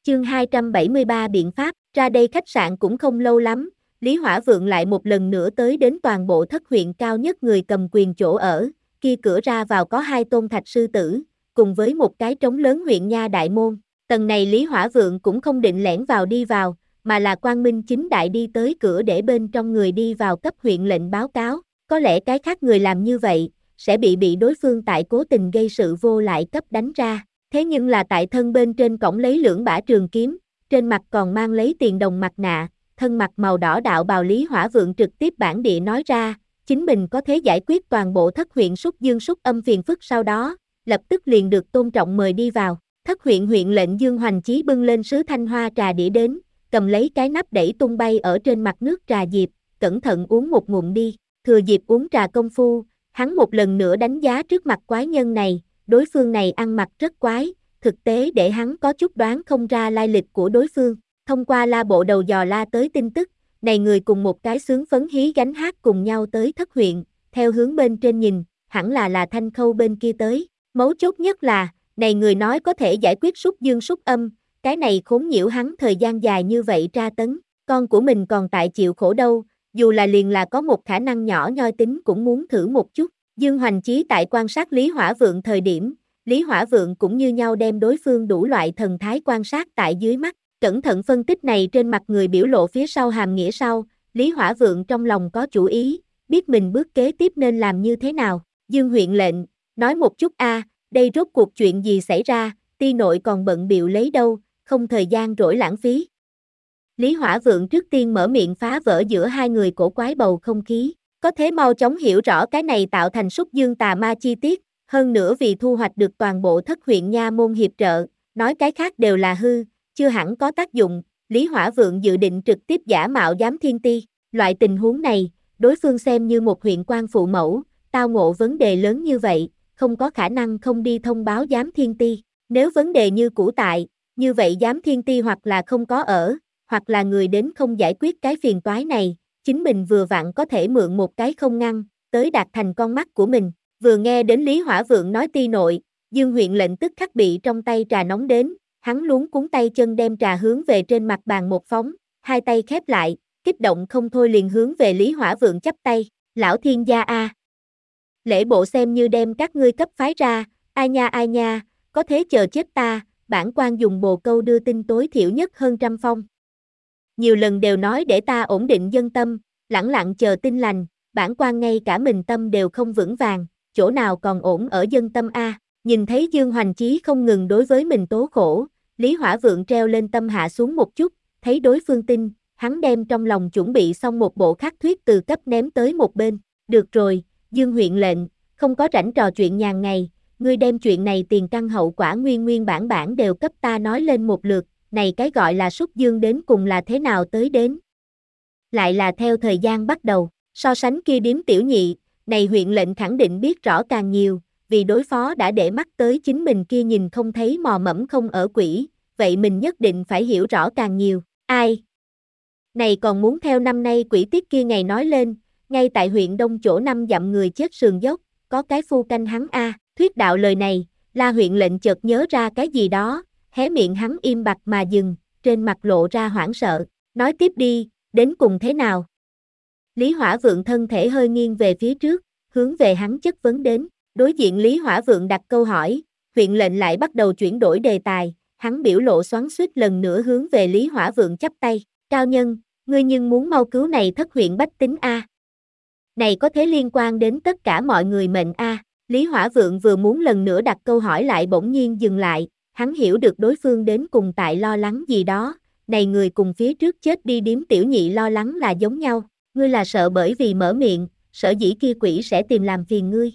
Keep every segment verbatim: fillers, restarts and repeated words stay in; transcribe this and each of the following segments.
Chương hai trăm bảy mươi ba biện pháp, ra đây khách sạn cũng không lâu lắm, Lý Hỏa Vượng lại một lần nữa tới đến toàn bộ thất huyện cao nhất người cầm quyền chỗ ở, kia cửa ra vào có hai tôn thạch sư tử, cùng với một cái trống lớn huyện nha đại môn. Tầng này Lý Hỏa Vượng cũng không định lẻn vào đi vào, mà là quang minh chính đại đi tới cửa để bên trong người đi vào cấp huyện lệnh báo cáo, có lẽ cái khác người làm như vậy, sẽ bị bị đối phương tại cố tình gây sự vô lại cấp đánh ra. Thế nhưng là tại thân bên trên cổng lấy lưỡng bả trường kiếm, trên mặt còn mang lấy tiền đồng mặt nạ, thân mặt màu đỏ đạo bào Lý Hỏa Vượng trực tiếp bản địa nói ra, chính mình có thể giải quyết toàn bộ thất huyện Súc Dương Súc Âm phiền phức, sau đó, lập tức liền được tôn trọng mời đi vào. Thất huyện huyện lệnh Dương Hoành Chí bưng lên sứ thanh hoa trà đĩa đến, cầm lấy cái nắp đẩy tung bay ở trên mặt nước trà diệp, cẩn thận uống một ngụm đi, thừa dịp uống trà công phu, hắn một lần nữa đánh giá trước mặt quái nhân này. Đối phương này ăn mặc rất quái, thực tế để hắn có chút đoán không ra lai lịch của đối phương. Thông qua la bộ đầu dò la tới tin tức, này người cùng một cái xướng phấn hí gánh hát cùng nhau tới thất huyện, theo hướng bên trên nhìn, hẳn là là Thanh Khâu bên kia tới. Mấu chốt nhất là, này người nói có thể giải quyết Súc Dương Súc Âm, cái này khốn nhiễu hắn thời gian dài như vậy tra tấn, con của mình còn tại chịu khổ đâu, dù là liền là có một khả năng nhỏ nhoi tính cũng muốn thử một chút. Dương Hoành Chí tại quan sát Lý Hỏa Vượng thời điểm, Lý Hỏa Vượng cũng như nhau đem đối phương đủ loại thần thái quan sát tại dưới mắt, cẩn thận phân tích này trên mặt người biểu lộ phía sau hàm nghĩa sau, Lý Hỏa Vượng trong lòng có chủ ý, biết mình bước kế tiếp nên làm như thế nào. Dương huyện lệnh, nói một chút a, à, đây rốt cuộc chuyện gì xảy ra, ti nội còn bận bịu lấy đâu, không thời gian rỗi lãng phí. Lý Hỏa Vượng trước tiên mở miệng phá vỡ giữa hai người cổ quái bầu không khí. Có thế mau chóng hiểu rõ cái này tạo thành Súc Dương tà ma chi tiết, hơn nữa vì thu hoạch được toàn bộ thất huyện nha môn hiệp trợ, nói cái khác đều là hư, chưa hẳn có tác dụng. Lý Hỏa Vượng dự định trực tiếp giả mạo giám thiên ti, loại tình huống này, đối phương xem như một huyện quan phụ mẫu, tao ngộ vấn đề lớn như vậy, không có khả năng không đi thông báo giám thiên ti. Nếu vấn đề như cũ tại, như vậy giám thiên ti hoặc là không có ở, hoặc là người đến không giải quyết cái phiền toái này. Chính mình vừa vặn có thể mượn một cái không ngăn, tới đạt thành con mắt của mình. Vừa nghe đến Lý Hỏa Vượng nói ti nội, Dương huyện lệnh tức khắc bị trong tay trà nóng đến, hắn luống cuống tay chân đem trà hướng về trên mặt bàn một phóng, hai tay khép lại, kích động không thôi liền hướng về Lý Hỏa Vượng chắp tay, lão thiên gia a. Lễ bộ xem như đem các ngươi cấp phái ra, ai nha ai nha, có thế chờ chết ta, bản quan dùng bồ câu đưa tin tối thiểu nhất hơn trăm phong. Nhiều lần đều nói để ta ổn định dân tâm, lẳng lặng chờ tin lành, bản quan ngay cả mình tâm đều không vững vàng, chỗ nào còn ổn ở dân tâm a. Nhìn thấy Dương Hoành Chí không ngừng đối với mình tố khổ, Lý Hỏa Vượng treo lên tâm hạ xuống một chút, thấy đối phương tin, hắn đem trong lòng chuẩn bị xong một bộ khắc thuyết từ cấp ném tới một bên. Được rồi, Dương huyện lệnh, không có rảnh trò chuyện nhàn ngày, ngươi đem chuyện này tiền căn hậu quả nguyên nguyên bản bản đều cấp ta nói lên một lượt. Này cái gọi là Súc Dương đến cùng là thế nào tới đến? Lại là theo thời gian bắt đầu, so sánh kia điếm tiểu nhị, này huyện lệnh khẳng định biết rõ càng nhiều, vì đối phó đã để mắt tới chính mình kia nhìn không thấy mò mẫm không ở quỷ, vậy mình nhất định phải hiểu rõ càng nhiều. Ai? Này còn muốn theo năm nay quỷ tiết kia ngày nói lên, ngay tại huyện Đông chỗ năm dặm người chết sườn dốc, có cái phu canh hắn a. Thuyết đạo lời này, La huyện lệnh chợt nhớ ra cái gì đó. Hé miệng hắn im bặt mà dừng, trên mặt lộ ra hoảng sợ, nói tiếp đi, đến cùng thế nào? Lý Hỏa Vượng thân thể hơi nghiêng về phía trước, hướng về hắn chất vấn đến, đối diện Lý Hỏa Vượng đặt câu hỏi, huyện lệnh lại bắt đầu chuyển đổi đề tài, hắn biểu lộ xoắn xuýt lần nữa hướng về Lý Hỏa Vượng chắp tay, cao nhân, ngươi nhưng muốn mau cứu này thất huyện bách tính a. Này có thể liên quan đến tất cả mọi người mệnh a. Lý Hỏa Vượng vừa muốn lần nữa đặt câu hỏi lại bỗng nhiên dừng lại. Hắn hiểu được đối phương đến cùng tại lo lắng gì đó, này người cùng phía trước chết đi điếm tiểu nhị lo lắng là giống nhau, ngươi là sợ bởi vì mở miệng, sở dĩ kia quỷ sẽ tìm làm phiền ngươi.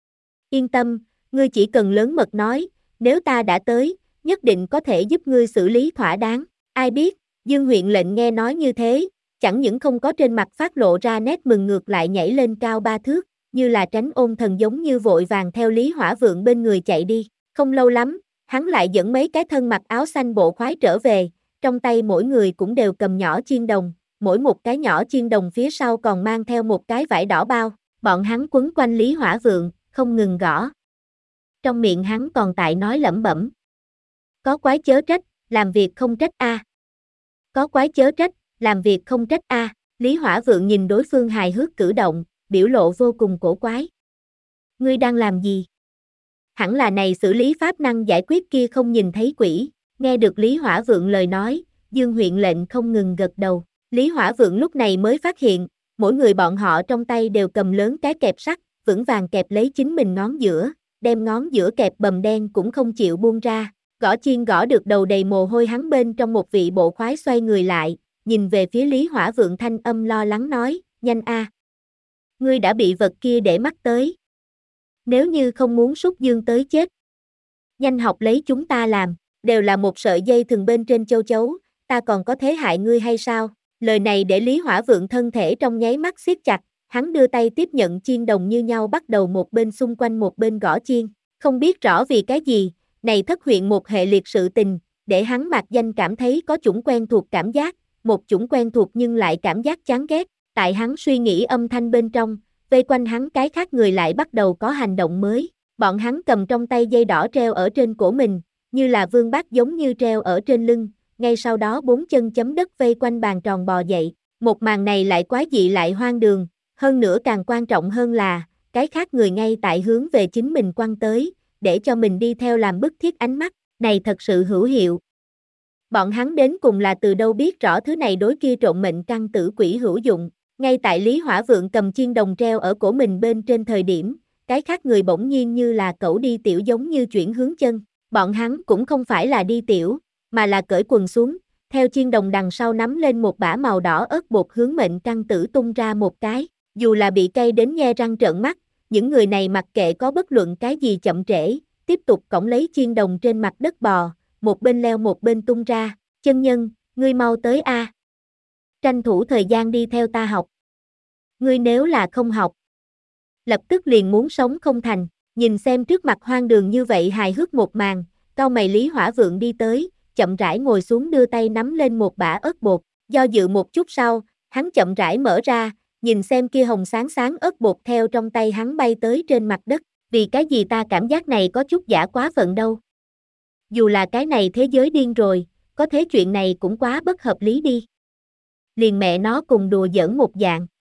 Yên tâm, ngươi chỉ cần lớn mật nói, nếu ta đã tới, nhất định có thể giúp ngươi xử lý thỏa đáng. Ai biết, Dương huyện lệnh nghe nói như thế, chẳng những không có trên mặt phát lộ ra nét mừng ngược lại nhảy lên cao ba thước, như là tránh ôn thần giống như vội vàng theo Lý Hỏa Vượng bên người chạy đi. Không lâu lắm, hắn lại dẫn mấy cái thân mặc áo xanh bộ khoái trở về, trong tay mỗi người cũng đều cầm nhỏ chiên đồng, mỗi một cái nhỏ chiên đồng phía sau còn mang theo một cái vải đỏ bao, bọn hắn quấn quanh Lý Hỏa Vượng, không ngừng gõ. Trong miệng hắn còn tại nói lẩm bẩm. Có quái chớ trách, làm việc không trách a. À. Có quái chớ trách, làm việc không trách a. À. Lý Hỏa Vượng nhìn đối phương hài hước cử động, biểu lộ vô cùng cổ quái. Ngươi đang làm gì? Hẳn là này xử lý pháp năng giải quyết kia không nhìn thấy quỷ. Nghe được Lý Hỏa Vượng lời nói, Dương huyện lệnh không ngừng gật đầu. Lý Hỏa Vượng lúc này mới phát hiện, mỗi người bọn họ trong tay đều cầm lớn cái kẹp sắt, vững vàng kẹp lấy chính mình ngón giữa, đem ngón giữa kẹp bầm đen cũng không chịu buông ra. Gõ chiên gõ được đầu đầy mồ hôi hắn bên trong một vị bộ khoái xoay người lại, nhìn về phía Lý Hỏa Vượng thanh âm lo lắng nói, nhanh a, ngươi đã bị vật kia để mắt tới. Nếu như không muốn súc dương tới chết, nhanh học lấy chúng ta làm, đều là một sợi dây thừng bên trên châu chấu, ta còn có thế hại ngươi hay sao? Lời này để Lý Hỏa Vượng thân thể trong nháy mắt siết chặt, hắn đưa tay tiếp nhận chiên đồng như nhau bắt đầu một bên xung quanh một bên gõ chiên, không biết rõ vì cái gì, này thất huyện một hệ liệt sự tình, để hắn mạc danh cảm thấy có chủng quen thuộc cảm giác, một chủng quen thuộc nhưng lại cảm giác chán ghét, tại hắn suy nghĩ âm thanh bên trong, vây quanh hắn cái khác người lại bắt đầu có hành động mới, bọn hắn cầm trong tay dây đỏ treo ở trên cổ mình, như là vương bát giống như treo ở trên lưng, ngay sau đó bốn chân chấm đất vây quanh bàn tròn bò dậy, một màn này lại quái dị lại hoang đường, hơn nữa càng quan trọng hơn là, cái khác người ngay tại hướng về chính mình quăng tới, để cho mình đi theo làm bức thiết ánh mắt, này thật sự hữu hiệu. Bọn hắn đến cùng là từ đâu biết rõ thứ này đối kia trộn mệnh căn tử quỷ hữu dụng, ngay tại Lý Hỏa Vượng cầm chiên đồng treo ở cổ mình bên trên thời điểm, cái khác người bỗng nhiên như là cẩu đi tiểu giống như chuyển hướng chân, bọn hắn cũng không phải là đi tiểu, mà là cởi quần xuống, theo chiên đồng đằng sau nắm lên một bả màu đỏ ớt bột hướng mệnh căn tử tung ra một cái, dù là bị cay đến nhe răng trợn mắt, những người này mặc kệ có bất luận cái gì chậm trễ, tiếp tục cõng lấy chiên đồng trên mặt đất bò, một bên leo một bên tung ra, chân nhân, ngươi mau tới a. Tranh thủ thời gian đi theo ta học. Ngươi nếu là không học, lập tức liền muốn sống không thành, nhìn xem trước mặt hoang đường như vậy hài hước một màn, cau mày Lý Hỏa Vượng đi tới, chậm rãi ngồi xuống đưa tay nắm lên một bả ớt bột, do dự một chút sau, hắn chậm rãi mở ra, nhìn xem kia hồng sáng sáng ớt bột theo trong tay hắn bay tới trên mặt đất, vì cái gì ta cảm giác này có chút giả quá phận đâu. Dù là cái này thế giới điên rồi, có thế chuyện này cũng quá bất hợp lý đi. Liền mẹ nó cùng đùa giỡn một dạng,